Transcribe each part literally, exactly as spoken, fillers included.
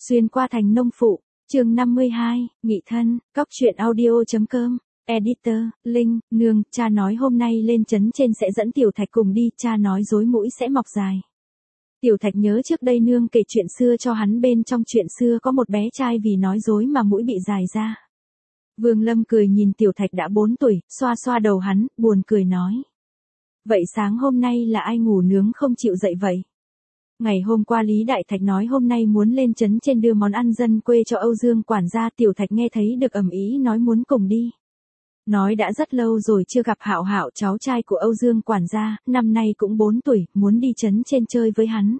Xuyên qua thành nông phụ, chương năm mươi hai, nghị thân, cóc truyện audio.com, editor, Linh, nương, cha nói hôm nay lên trấn trên sẽ dẫn Tiểu Thạch cùng đi, cha nói rối mũi sẽ mọc dài. Tiểu Thạch nhớ trước đây nương kể chuyện xưa cho hắn, bên trong chuyện xưa có một bé trai vì nói dối mà mũi bị dài ra. Vương Lâm cười nhìn Tiểu Thạch đã bốn tuổi, xoa xoa đầu hắn, buồn cười nói. Vậy sáng hôm nay là ai ngủ nướng không chịu dậy vậy? Ngày hôm qua Lý Đại Thạch nói hôm nay muốn lên trấn trên đưa món ăn dân quê cho Âu Dương quản gia, Tiểu Thạch nghe thấy được ầm ĩ nói muốn cùng đi. Nói đã rất lâu rồi chưa gặp Hạo Hạo, cháu trai của Âu Dương quản gia, năm nay cũng bốn tuổi, muốn đi trấn trên chơi với hắn.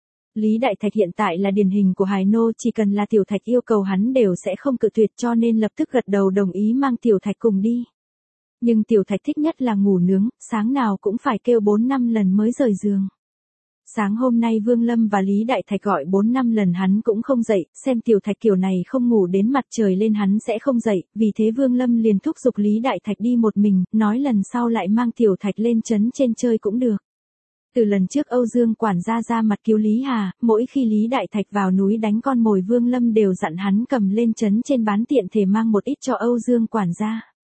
Lý Đại Thạch hiện tại là điển hình của hài nô, chỉ cần là Tiểu Thạch yêu cầu hắn đều sẽ không cự tuyệt, cho nên lập tức gật đầu đồng ý mang Tiểu Thạch cùng đi. Nhưng Tiểu Thạch thích nhất là ngủ nướng, sáng nào cũng phải kêu bốn năm lần mới rời giường. Sáng hôm nay Vương Lâm và Lý Đại Thạch gọi bốn năm lần hắn cũng không dậy, xem Tiểu Thạch kiểu này không ngủ đến mặt trời lên hắn sẽ không dậy, vì thế Vương Lâm liền thúc giục Lý Đại Thạch đi một mình, nói lần sau lại mang Tiểu Thạch lên trấn trên chơi cũng được. Từ lần trước Âu Dương quản gia ra mặt cứu Lý Hà, mỗi khi Lý Đại Thạch vào núi đánh con mồi Vương Lâm đều dặn hắn cầm lên trấn trên bán tiện thể mang một ít cho Âu Dương quản gia.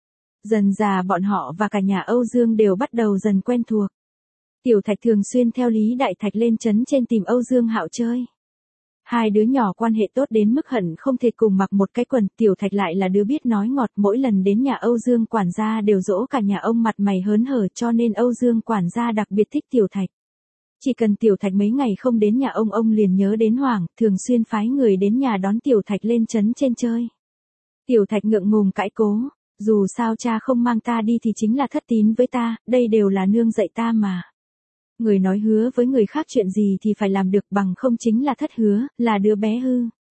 Dần dà bọn họ và cả nhà Âu Dương đều bắt đầu dần quen thuộc. Tiểu Thạch thường xuyên theo Lý Đại Thạch lên trấn trên tìm Âu Dương Hạo chơi. Hai đứa nhỏ quan hệ tốt đến mức hận không thể cùng mặc một cái quần, Tiểu Thạch lại là đứa biết nói ngọt, mỗi lần đến nhà Âu Dương quản gia đều dỗ cả nhà ông mặt mày hớn hở, cho nên Âu Dương quản gia đặc biệt thích Tiểu Thạch. Chỉ cần Tiểu Thạch mấy ngày không đến nhà ông, ông liền nhớ đến Hoàng, thường xuyên phái người đến nhà đón Tiểu Thạch lên trấn trên chơi. Tiểu Thạch ngượng ngùng cãi cố, dù sao cha không mang ta đi thì chính là thất tín với ta, đây đều là nương dạy ta mà. Người nói hứa với người khác chuyện gì thì phải làm được, bằng không chính là thất hứa, là đứa bé hư.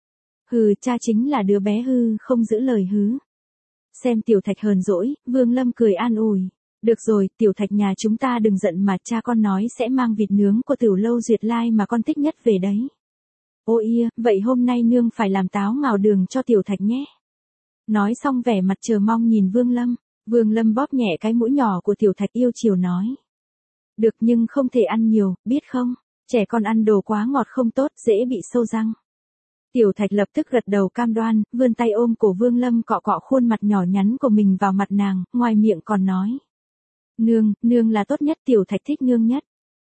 Hừ, cha chính là đứa bé hư, không giữ lời hứ. Xem Tiểu Thạch hờn dỗi, Vương Lâm cười an ủi. Được rồi, Tiểu Thạch nhà chúng ta đừng giận mà, cha con nói sẽ mang vịt nướng của Tiểu Lâu Duyệt Lai mà con thích nhất về đấy. Ôi ia, vậy hôm nay nương phải làm táo ngào đường cho Tiểu Thạch nhé. Nói xong vẻ mặt chờ mong nhìn Vương Lâm, Vương Lâm bóp nhẹ cái mũi nhỏ của Tiểu Thạch yêu chiều nói. Được, nhưng không thể ăn nhiều, biết không? Trẻ con ăn đồ quá ngọt không tốt, dễ bị sâu răng. Tiểu Thạch lập tức gật đầu cam đoan, vươn tay ôm cổ Vương Lâm, cọ cọ khuôn mặt nhỏ nhắn của mình vào mặt nàng, ngoài miệng còn nói. Nương, nương là tốt nhất, Tiểu Thạch thích nương nhất.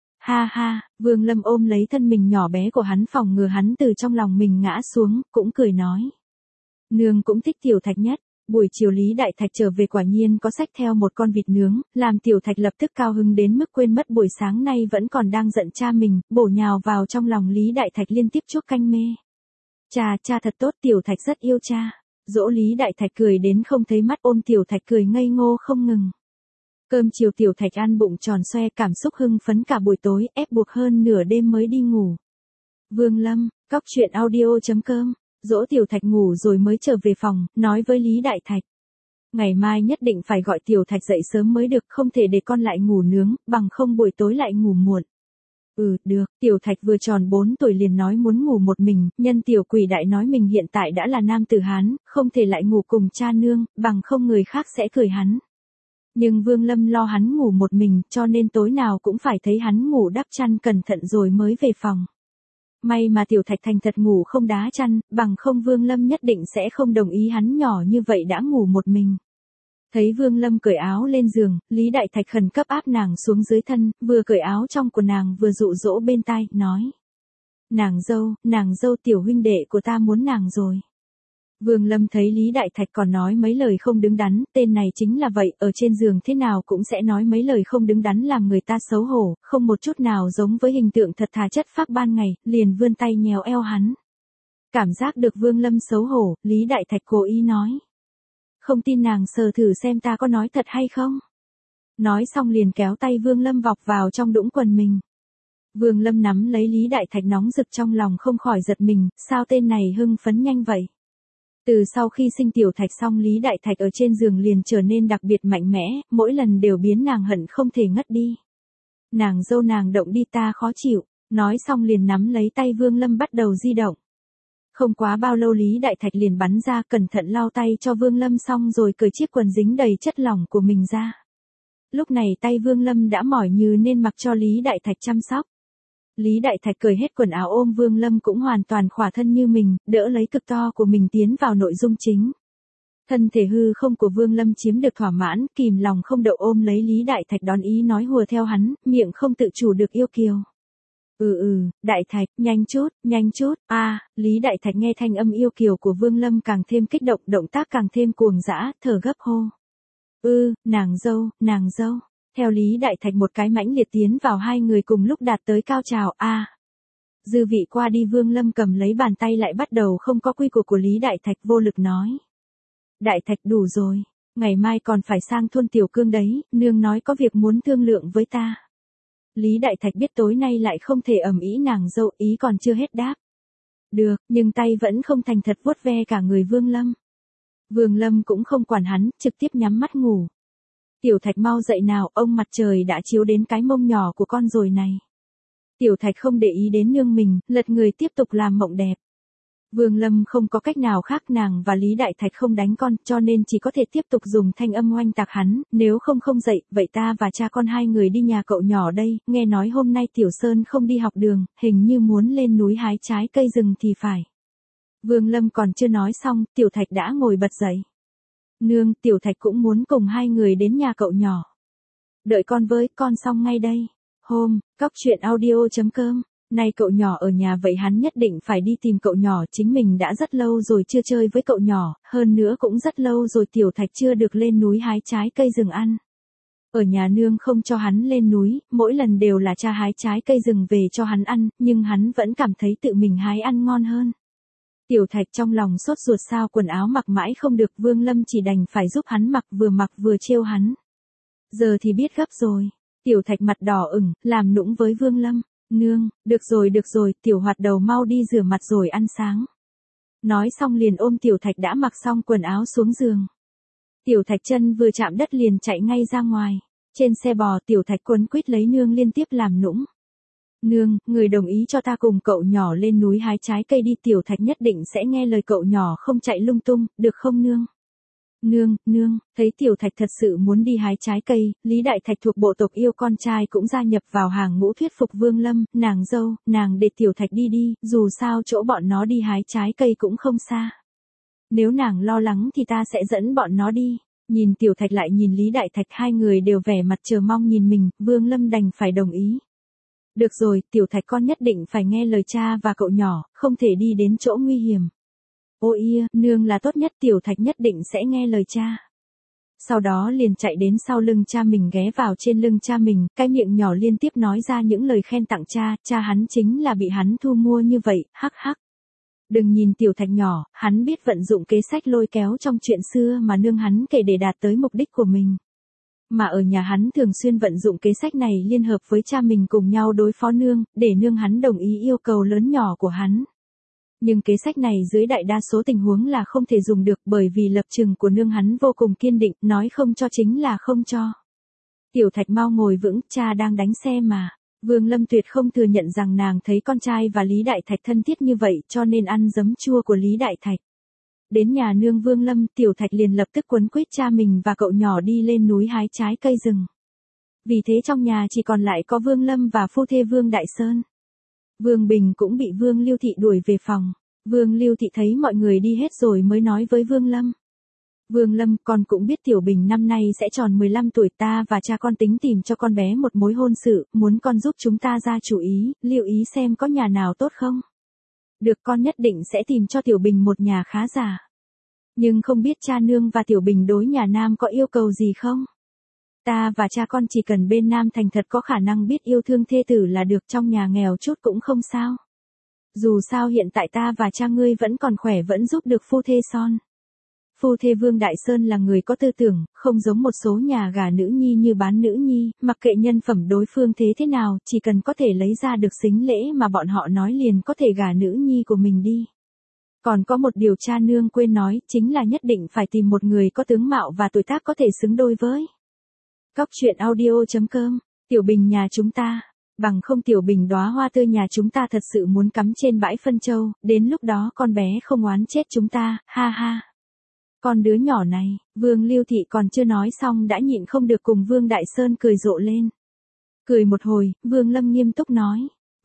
Ha ha, Vương Lâm ôm lấy thân mình nhỏ bé của hắn phòng ngừa hắn từ trong lòng mình ngã xuống, cũng cười nói. Nương cũng thích Tiểu Thạch nhất. Buổi chiều Lý Đại Thạch trở về quả nhiên có xách theo một con vịt nướng, làm Tiểu Thạch lập tức cao hứng đến mức quên mất buổi sáng nay vẫn còn đang giận cha mình, bổ nhào vào trong lòng Lý Đại Thạch liên tiếp chuốc canh mê. Cha, cha thật tốt, Tiểu Thạch rất yêu cha. Dỗ Lý Đại Thạch cười đến không thấy mắt, ôm Tiểu Thạch cười ngây ngô không ngừng. Cơm chiều Tiểu Thạch ăn bụng tròn xoe, cảm xúc hưng phấn cả buổi tối, ép buộc hơn nửa đêm mới đi ngủ. Vương Lâm, cóc truyện audio.com. Dỗ Tiểu Thạch ngủ rồi mới trở về phòng, nói với Lý Đại Thạch. Ngày mai nhất định phải gọi Tiểu Thạch dậy sớm mới được, không thể để con lại ngủ nướng, bằng không buổi tối lại ngủ muộn. Ừ, được, Tiểu Thạch vừa tròn bốn tuổi liền nói muốn ngủ một mình, nhân Tiểu Quỷ Đại nói mình hiện tại đã là nam tử Hán, không thể lại ngủ cùng cha nương, bằng không người khác sẽ cười hắn. Nhưng Vương Lâm lo hắn ngủ một mình, cho nên tối nào cũng phải thấy hắn ngủ đắp chăn cẩn thận rồi mới về phòng. May mà Tiểu Thạch thành thật ngủ không đá chăn, bằng không Vương Lâm nhất định sẽ không đồng ý hắn nhỏ như vậy đã ngủ một mình. Thấy Vương Lâm cởi áo lên giường, Lý Đại Thạch khẩn cấp áp nàng xuống dưới thân, vừa cởi áo trong của nàng vừa dụ dỗ bên tai, nói. Nàng dâu, nàng dâu, tiểu huynh đệ của ta muốn nàng rồi. Vương Lâm thấy Lý Đại Thạch còn nói mấy lời không đứng đắn, tên này chính là vậy, ở trên giường thế nào cũng sẽ nói mấy lời không đứng đắn làm người ta xấu hổ, không một chút nào giống với hình tượng thật thà chất phác ban ngày, liền vươn tay nhéo eo hắn. Cảm giác được Vương Lâm xấu hổ, Lý Đại Thạch cố ý nói. Không tin nàng sờ thử xem ta có nói thật hay không. Nói xong liền kéo tay Vương Lâm vọc vào trong đũng quần mình. Vương Lâm nắm lấy Lý Đại Thạch nóng rực trong lòng không khỏi giật mình, sao tên này hưng phấn nhanh vậy. Từ sau khi sinh Tiểu Thạch xong Lý Đại Thạch ở trên giường liền trở nên đặc biệt mạnh mẽ, mỗi lần đều biến nàng hận không thể ngất đi. Nàng dâu nàng động đi ta khó chịu, nói xong liền nắm lấy tay Vương Lâm bắt đầu di động. Không quá bao lâu Lý Đại Thạch liền bắn ra, cẩn thận lau tay cho Vương Lâm xong rồi cởi chiếc quần dính đầy chất lỏng của mình ra. Lúc này tay Vương Lâm đã mỏi như nên mặc cho Lý Đại Thạch chăm sóc. Lý Đại Thạch cởi hết quần áo ôm Vương Lâm cũng hoàn toàn khỏa thân như mình, đỡ lấy cực to của mình tiến vào nội dung chính. Thân thể hư không của Vương Lâm chiếm được thỏa mãn, kìm lòng không đậu ôm lấy Lý Đại Thạch đón ý nói hùa theo hắn, miệng không tự chủ được yêu kiều. Ừ ừ, Đại Thạch, nhanh chút, nhanh chút, a à, Lý Đại Thạch nghe thanh âm yêu kiều của Vương Lâm càng thêm kích động, động tác càng thêm cuồng dã, thở gấp hô. Ư, ừ, nàng dâu, nàng dâu. Theo Lý Đại Thạch một cái mãnh liệt tiến vào hai người cùng lúc đạt tới cao trào, a à. Dư vị qua đi Vương Lâm cầm lấy bàn tay lại bắt đầu không có quy củ của Lý Đại Thạch vô lực nói. Đại Thạch đủ rồi, ngày mai còn phải sang thôn Tiểu Cương đấy, nương nói có việc muốn thương lượng với ta. Lý Đại Thạch biết tối nay lại không thể ầm ĩ nàng dâu, ý còn chưa hết đáp. Được, nhưng tay vẫn không thành thật vuốt ve cả người Vương Lâm. Vương Lâm cũng không quản hắn, trực tiếp nhắm mắt ngủ. Tiểu Thạch mau dậy nào, ông mặt trời đã chiếu đến cái mông nhỏ của con rồi này. Tiểu Thạch không để ý đến nương mình, lật người tiếp tục làm mộng đẹp. Vương Lâm không có cách nào khác, nàng và Lý Đại Thạch không đánh con, cho nên chỉ có thể tiếp tục dùng thanh âm oanh tạc hắn, nếu không không dậy, vậy ta và cha con hai người đi nhà cậu nhỏ đây, nghe nói hôm nay Tiểu Sơn không đi học đường, hình như muốn lên núi hái trái cây rừng thì phải. Vương Lâm còn chưa nói xong, Tiểu Thạch đã ngồi bật dậy. Nương, Tiểu Thạch cũng muốn cùng hai người đến nhà cậu nhỏ. Đợi con với, con xong ngay đây. Hôm, cóc truyện audio chấm com. Nay cậu nhỏ ở nhà vậy hắn nhất định phải đi tìm cậu nhỏ, chính mình đã rất lâu rồi chưa chơi với cậu nhỏ, hơn nữa cũng rất lâu rồi Tiểu Thạch chưa được lên núi hái trái cây rừng ăn. Ở nhà nương không cho hắn lên núi, mỗi lần đều là cha hái trái cây rừng về cho hắn ăn, nhưng hắn vẫn cảm thấy tự mình hái ăn ngon hơn. Tiểu Thạch trong lòng sốt ruột sao quần áo mặc mãi không được, Vương Lâm chỉ đành phải giúp hắn mặc, vừa mặc vừa trêu hắn. Giờ thì biết gấp rồi. Tiểu Thạch mặt đỏ ửng, làm nũng với Vương Lâm. Nương, được rồi được rồi, Tiểu Hoạt đầu mau đi rửa mặt rồi ăn sáng. Nói xong liền ôm Tiểu Thạch đã mặc xong quần áo xuống giường. Tiểu Thạch chân vừa chạm đất liền chạy ngay ra ngoài. Trên xe bò Tiểu Thạch quấn quýt lấy nương liên tiếp làm nũng. Nương, người đồng ý cho ta cùng cậu nhỏ lên núi hái trái cây đi, Tiểu Thạch nhất định sẽ nghe lời cậu nhỏ không chạy lung tung, được không nương? Nương, nương, thấy Tiểu Thạch thật sự muốn đi hái trái cây, Lý Đại Thạch thuộc bộ tộc yêu con trai cũng gia nhập vào hàng ngũ thuyết phục Vương Lâm, nàng dâu, nàng để Tiểu Thạch đi đi, dù sao chỗ bọn nó đi hái trái cây cũng không xa. Nếu nàng lo lắng thì ta sẽ dẫn bọn nó đi. Nhìn Tiểu Thạch lại nhìn Lý Đại Thạch, hai người đều vẻ mặt chờ mong nhìn mình, Vương Lâm đành phải đồng ý. Được rồi, Tiểu Thạch con nhất định phải nghe lời cha và cậu nhỏ, không thể đi đến chỗ nguy hiểm. Ôi ia, nương là tốt nhất, Tiểu Thạch nhất định sẽ nghe lời cha. Sau đó liền chạy đến sau lưng cha mình, ghé vào trên lưng cha mình, cái miệng nhỏ liên tiếp nói ra những lời khen tặng cha, cha hắn chính là bị hắn thu mua như vậy, hắc hắc. Đừng nhìn Tiểu Thạch nhỏ, hắn biết vận dụng kế sách lôi kéo trong chuyện xưa mà nương hắn kể để đạt tới mục đích của mình. Mà ở nhà hắn thường xuyên vận dụng kế sách này liên hợp với cha mình cùng nhau đối phó nương, để nương hắn đồng ý yêu cầu lớn nhỏ của hắn. Nhưng kế sách này dưới đại đa số tình huống là không thể dùng được, bởi vì lập trường của nương hắn vô cùng kiên định, nói không cho chính là không cho. Tiểu Thạch mau ngồi vững, cha đang đánh xe mà. Vương Lâm tuyệt không thừa nhận rằng nàng thấy con trai và Lý Đại Thạch thân thiết như vậy, cho nên ăn giấm chua của Lý Đại Thạch. Đến nhà nương Vương Lâm, Tiểu Thạch liền lập tức quấn quýt cha mình và cậu nhỏ đi lên núi hái trái cây rừng. Vì thế trong nhà chỉ còn lại có Vương Lâm và phu thê Vương Đại Sơn. Vương Bình cũng bị Vương Lưu Thị đuổi về phòng. Vương Lưu Thị thấy mọi người đi hết rồi mới nói với Vương Lâm. Vương Lâm, con cũng biết Tiểu Bình năm nay sẽ tròn mười lăm tuổi, ta và cha con tính tìm cho con bé một mối hôn sự, muốn con giúp chúng ta ra chủ ý, lưu ý xem có nhà nào tốt không? Được, con nhất định sẽ tìm cho Tiểu Bình một nhà khá giả. Nhưng không biết cha nương và Tiểu Bình đối nhà nam có yêu cầu gì không? Ta và cha con chỉ cần bên nam thành thật có khả năng biết yêu thương thê tử là được, trong nhà nghèo chút cũng không sao. Dù sao hiện tại ta và cha ngươi vẫn còn khỏe, vẫn giúp được phu thê son. Phu thê Vương Đại Sơn là người có tư tưởng, không giống một số nhà gả nữ nhi như bán nữ nhi, mặc kệ nhân phẩm đối phương thế thế nào, chỉ cần có thể lấy ra được sính lễ mà bọn họ nói liền có thể gả nữ nhi của mình đi. Còn có một điều cha nương quên nói, chính là nhất định phải tìm một người có tướng mạo và tuổi tác có thể xứng đôi với. Cóc truyện audio chấm com, Tiểu Bình nhà chúng ta, bằng không Tiểu Bình đóa hoa tươi nhà chúng ta thật sự muốn cắm trên bãi phân châu, đến lúc đó con bé không oán chết chúng ta, ha ha. Con đứa nhỏ này, Vương Lưu Thị còn chưa nói xong đã nhịn không được cùng Vương Đại Sơn cười rộ lên. Cười một hồi, Vương Lâm nghiêm túc nói.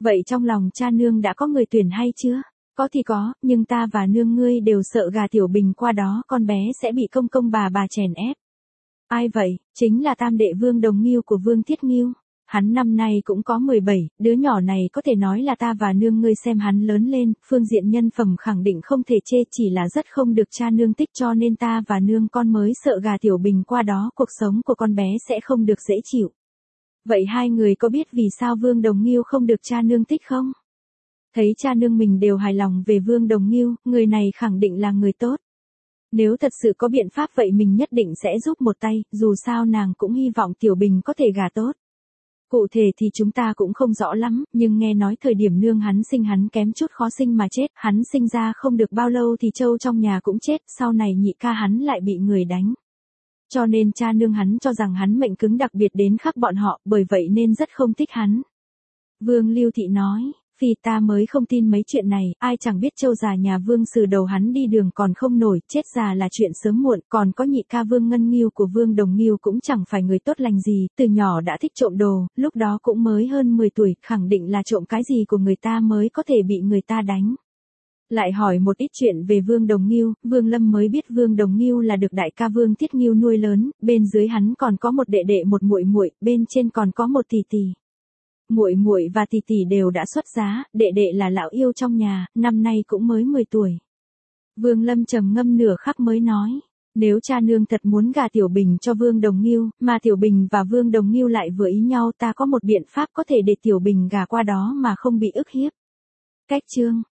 Vậy trong lòng cha nương đã có người tuyển hay chưa? Có thì có, nhưng ta và nương ngươi đều sợ gà Tiểu Bình qua đó con bé sẽ bị công công bà bà chèn ép. Ai vậy? Chính là tam đệ Vương Đồng Ngưu của Vương Thiết Ngưu. Hắn năm nay cũng có mười bảy, đứa nhỏ này có thể nói là ta và nương ngươi xem hắn lớn lên, phương diện nhân phẩm khẳng định không thể chê, chỉ là rất không được cha nương thích, cho nên ta và nương con mới sợ gà Tiểu Bình qua đó cuộc sống của con bé sẽ không được dễ chịu. Vậy hai người có biết vì sao Vương Đồng Ngưu không được cha nương thích không? Thấy cha nương mình đều hài lòng về Vương Đồng Ngưu, người này khẳng định là người tốt. Nếu thật sự có biện pháp vậy mình nhất định sẽ giúp một tay, dù sao nàng cũng hy vọng Tiểu Bình có thể gả tốt. Cụ thể thì chúng ta cũng không rõ lắm, nhưng nghe nói thời điểm nương hắn sinh hắn kém chút khó sinh mà chết, hắn sinh ra không được bao lâu thì trâu trong nhà cũng chết, sau này nhị ca hắn lại bị người đánh. Cho nên cha nương hắn cho rằng hắn mệnh cứng đặc biệt đến khắc bọn họ, bởi vậy nên rất không thích hắn. Vương Lưu Thị nói, phi ta mới không tin mấy chuyện này, ai chẳng biết trâu già nhà Vương Sử đầu hắn đi đường còn không nổi, chết già là chuyện sớm muộn, còn có nhị ca Vương Ngân Ngưu của Vương Đồng Ngưu cũng chẳng phải người tốt lành gì, từ nhỏ đã thích trộm đồ, lúc đó cũng mới hơn mười tuổi, khẳng định là trộm cái gì của người ta mới có thể bị người ta đánh. Lại hỏi một ít chuyện về Vương Đồng Ngưu, Vương Lâm mới biết Vương Đồng Ngưu là được đại ca Vương Thiết Ngưu nuôi lớn, bên dưới hắn còn có một đệ đệ một muội muội, bên trên còn có một tỷ tỷ. Muội muội và tỷ tỷ đều đã xuất giá, đệ đệ là lão yêu trong nhà, năm nay cũng mới mười tuổi. Vương Lâm trầm ngâm nửa khắc mới nói, nếu cha nương thật muốn gả Tiểu Bình cho Vương Đồng Ngưu, mà Tiểu Bình và Vương Đồng Ngưu lại vừa ý nhau, ta có một biện pháp có thể để Tiểu Bình gả qua đó mà không bị ức hiếp. Cách chương